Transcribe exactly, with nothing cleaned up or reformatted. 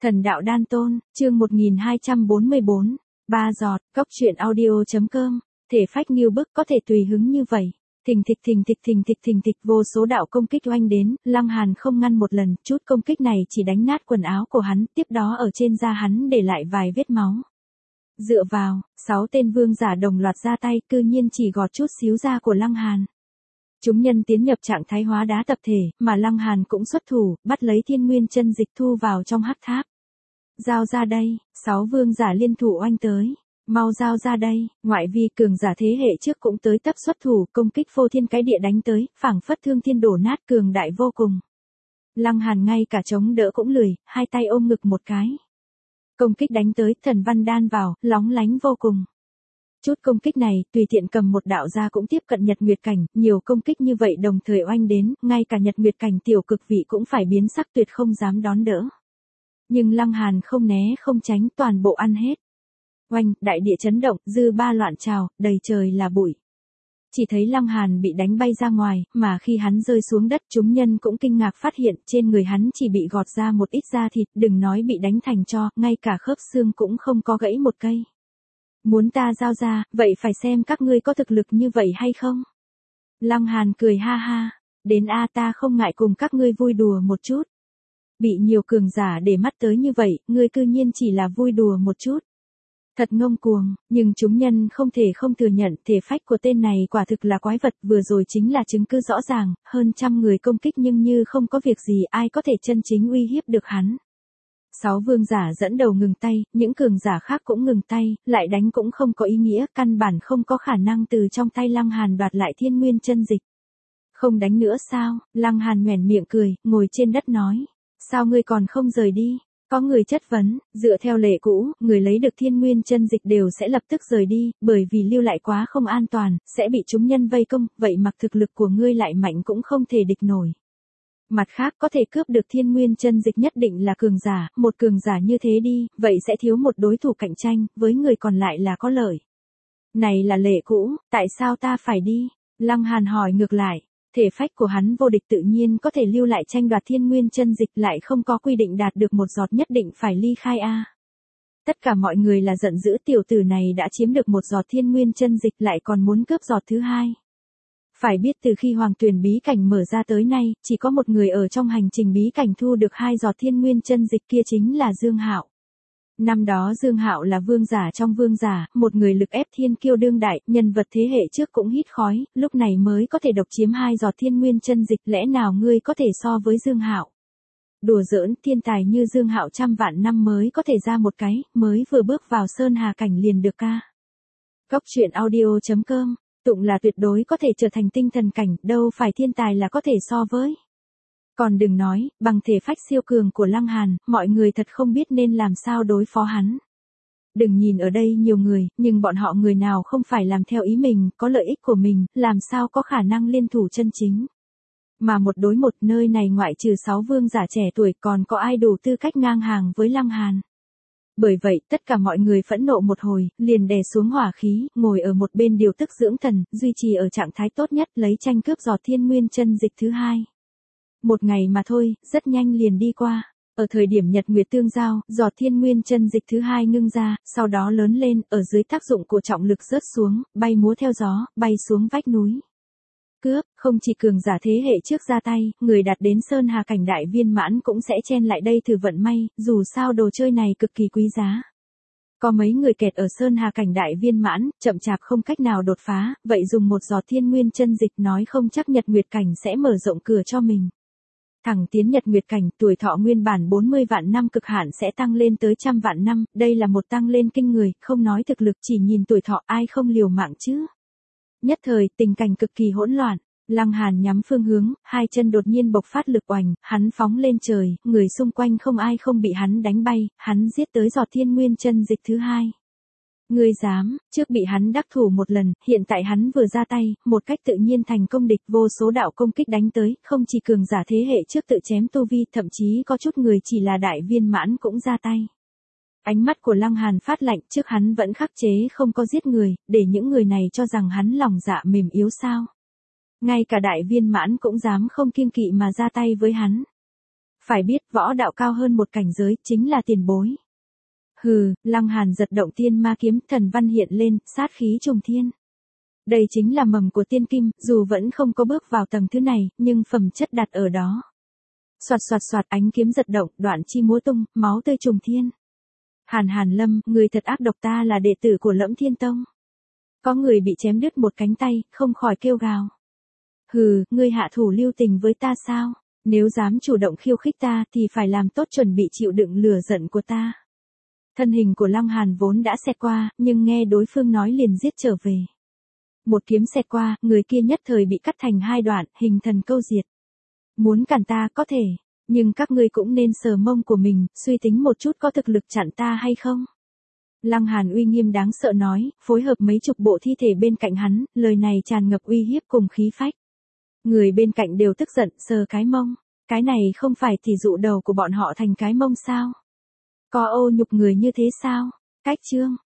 Thần đạo đan tôn, chương một nghìn hai trăm bốn mươi bốn, ba giọt, cốc truyện audio.com, thể phách nghiêu bức có thể tùy hứng như vậy. Thình thịch thình thịch thình thịch thình thịch vô số đạo công kích oanh đến, Lăng Hàn không ngăn một lần, chút công kích này chỉ đánh nát quần áo của hắn, tiếp đó ở trên da hắn để lại vài vết máu. Dựa vào, sáu tên vương giả đồng loạt ra tay, cư nhiên chỉ gọt chút xíu da của Lăng Hàn. Chúng nhân tiến nhập trạng thái hóa đá tập thể, mà Lăng Hàn cũng xuất thủ, bắt lấy thiên nguyên chân dịch thu vào trong hắc tháp. Giao ra đây, sáu vương giả liên thủ oanh tới. Mau giao ra đây, ngoại vi cường giả thế hệ trước cũng tới tấp xuất thủ, công kích phô thiên cái địa đánh tới, phảng phất thương thiên đổ nát, cường đại vô cùng. Lăng Hàn ngay cả chống đỡ cũng lười, hai tay ôm ngực một cái. Công kích đánh tới, thần văn đan vào, lóng lánh vô cùng. Chút công kích này, tùy tiện cầm một đạo ra cũng tiếp cận nhật nguyệt cảnh, nhiều công kích như vậy đồng thời oanh đến, ngay cả nhật nguyệt cảnh tiểu cực vị cũng phải biến sắc tuyệt không dám đón đỡ. Nhưng Lăng Hàn không né không tránh, toàn bộ ăn hết. Oanh, đại địa chấn động, dư ba loạn trào, đầy trời là bụi. Chỉ thấy Lăng Hàn bị đánh bay ra ngoài, mà khi hắn rơi xuống đất chúng nhân cũng kinh ngạc phát hiện trên người hắn chỉ bị gọt ra một ít da thịt, đừng nói bị đánh thành tro, ngay cả khớp xương cũng không có gãy một cây. Muốn ta giao ra, vậy phải xem các ngươi có thực lực như vậy hay không? Lăng Hàn cười ha ha, đến a ta không ngại cùng các ngươi vui đùa một chút. Bị nhiều cường giả để mắt tới như vậy, ngươi cư nhiên chỉ là vui đùa một chút. Thật ngông cuồng, nhưng chúng nhân không thể không thừa nhận thể phách của tên này quả thực là quái vật, vừa rồi chính là chứng cứ rõ ràng, hơn trăm người công kích nhưng như không có việc gì ai có thể chân chính uy hiếp được hắn. Sáu vương giả dẫn đầu ngừng tay, những cường giả khác cũng ngừng tay, lại đánh cũng không có ý nghĩa, căn bản không có khả năng từ trong tay Lăng Hàn đoạt lại thiên nguyên chân dịch. Không đánh nữa sao? Lăng Hàn nhoẻn miệng cười, ngồi trên đất nói, sao ngươi còn không rời đi? Có người chất vấn, dựa theo lệ cũ, người lấy được thiên nguyên chân dịch đều sẽ lập tức rời đi, bởi vì lưu lại quá không an toàn, sẽ bị chúng nhân vây công, vậy mặc thực lực của ngươi lại mạnh cũng không thể địch nổi. Mặt khác có thể cướp được thiên nguyên chân dịch nhất định là cường giả, một cường giả như thế đi, vậy sẽ thiếu một đối thủ cạnh tranh, với người còn lại là có lợi. Này là lệ cũ, tại sao ta phải đi? Lăng Hàn hỏi ngược lại. Thể phách của hắn vô địch tự nhiên có thể lưu lại tranh đoạt thiên nguyên chân dịch, lại không có quy định đạt được một giọt nhất định phải ly khai a. Tất cả mọi người là giận dữ, tiểu tử này đã chiếm được một giọt thiên nguyên chân dịch lại còn muốn cướp giọt thứ hai. Phải biết từ khi Hoàng Tuyển bí cảnh mở ra tới nay, chỉ có một người ở trong hành trình bí cảnh thu được hai giọt thiên nguyên chân dịch, kia chính là Dương Hạo. Năm đó Dương Hạo là vương giả trong vương giả, một người lực ép thiên kiêu đương đại, nhân vật thế hệ trước cũng hít khói, lúc này mới có thể độc chiếm hai giọt thiên nguyên chân dịch, lẽ nào ngươi có thể so với Dương Hạo? Đùa giỡn, thiên tài như Dương Hạo trăm vạn năm mới có thể ra một cái, mới vừa bước vào sơn hà cảnh liền được ca. Cốc truyện audio.com, tụng là tuyệt đối có thể trở thành tinh thần cảnh, đâu phải thiên tài là có thể so với. Còn đừng nói, bằng thể phách siêu cường của Lăng Hàn, mọi người thật không biết nên làm sao đối phó hắn. Đừng nhìn ở đây nhiều người, nhưng bọn họ người nào không phải làm theo ý mình, có lợi ích của mình, làm sao có khả năng liên thủ chân chính. Mà một đối một nơi này ngoại trừ sáu vương giả trẻ tuổi còn có ai đủ tư cách ngang hàng với Lăng Hàn. Bởi vậy, tất cả mọi người phẫn nộ một hồi, liền đè xuống hỏa khí, ngồi ở một bên điều tức dưỡng thần, duy trì ở trạng thái tốt nhất, lấy tranh cướp giọt thiên nguyên chân dịch thứ hai. Một ngày mà thôi, rất nhanh liền đi qua. Ở thời điểm nhật nguyệt tương giao, giọt thiên nguyên chân dịch thứ hai ngưng ra, sau đó lớn lên, ở dưới tác dụng của trọng lực rớt xuống, bay múa theo gió, bay xuống vách núi. Cướp, không chỉ cường giả thế hệ trước ra tay, người đạt đến sơn hà cảnh đại viên mãn cũng sẽ chen lại đây thử vận may, dù sao đồ chơi này cực kỳ quý giá. Có mấy người kẹt ở sơn hà cảnh đại viên mãn, chậm chạp không cách nào đột phá, vậy dùng một giọt thiên nguyên chân dịch nói không chắc nhật nguyệt cảnh sẽ mở rộng cửa cho mình. Thẳng tiến nhật nguyệt cảnh, tuổi thọ nguyên bản bốn mươi vạn năm cực hạn sẽ tăng lên tới trăm vạn năm, đây là một tăng lên kinh người, không nói thực lực chỉ nhìn tuổi thọ ai không liều mạng chứ. Nhất thời, tình cảnh cực kỳ hỗn loạn, Lăng Hàn nhắm phương hướng, hai chân đột nhiên bộc phát lực oành, hắn phóng lên trời, người xung quanh không ai không bị hắn đánh bay, hắn giết tới giọt thiên nguyên chân dịch thứ hai. Ngươi dám, trước bị hắn đắc thủ một lần, hiện tại hắn vừa ra tay, một cách tự nhiên thành công địch, vô số đạo công kích đánh tới, không chỉ cường giả thế hệ trước tự chém tu vi, thậm chí có chút người chỉ là đại viên mãn cũng ra tay. Ánh mắt của Lăng Hàn phát lạnh, trước hắn vẫn khắc chế không có giết người, để những người này cho rằng hắn lòng dạ mềm yếu sao. Ngay cả đại viên mãn cũng dám không kiêng kỵ mà ra tay với hắn. Phải biết võ đạo cao hơn một cảnh giới chính là tiền bối. Hừ, Lăng Hàn giật động tiên ma kiếm, thần văn hiện lên, sát khí trùng thiên. Đây chính là mầm của tiên kim, dù vẫn không có bước vào tầng thứ này, nhưng phẩm chất đặt ở đó. Soạt soạt soạt, ánh kiếm giật động, đoạn chi múa tung, máu tươi trùng thiên. Hàn Hàn Lâm, người thật ác độc, ta là đệ tử của Lẫm Thiên Tông. Có người bị chém đứt một cánh tay, không khỏi kêu gào. Hừ, ngươi hạ thủ lưu tình với ta sao? Nếu dám chủ động khiêu khích ta thì phải làm tốt chuẩn bị chịu đựng lửa giận của ta. Thân hình của Lăng Hàn vốn đã xẹt qua, nhưng nghe đối phương nói liền giết trở về. Một kiếm xẹt qua, người kia nhất thời bị cắt thành hai đoạn, hình thần câu diệt. Muốn cản ta có thể, nhưng các ngươi cũng nên sờ mông của mình, suy tính một chút có thực lực chặn ta hay không. Lăng Hàn uy nghiêm đáng sợ nói, phối hợp mấy chục bộ thi thể bên cạnh hắn, lời này tràn ngập uy hiếp cùng khí phách. Người bên cạnh đều tức giận, sờ cái mông. Cái này không phải thì dụ đầu của bọn họ thành cái mông sao? Có ô nhục người như thế sao? Cách chương.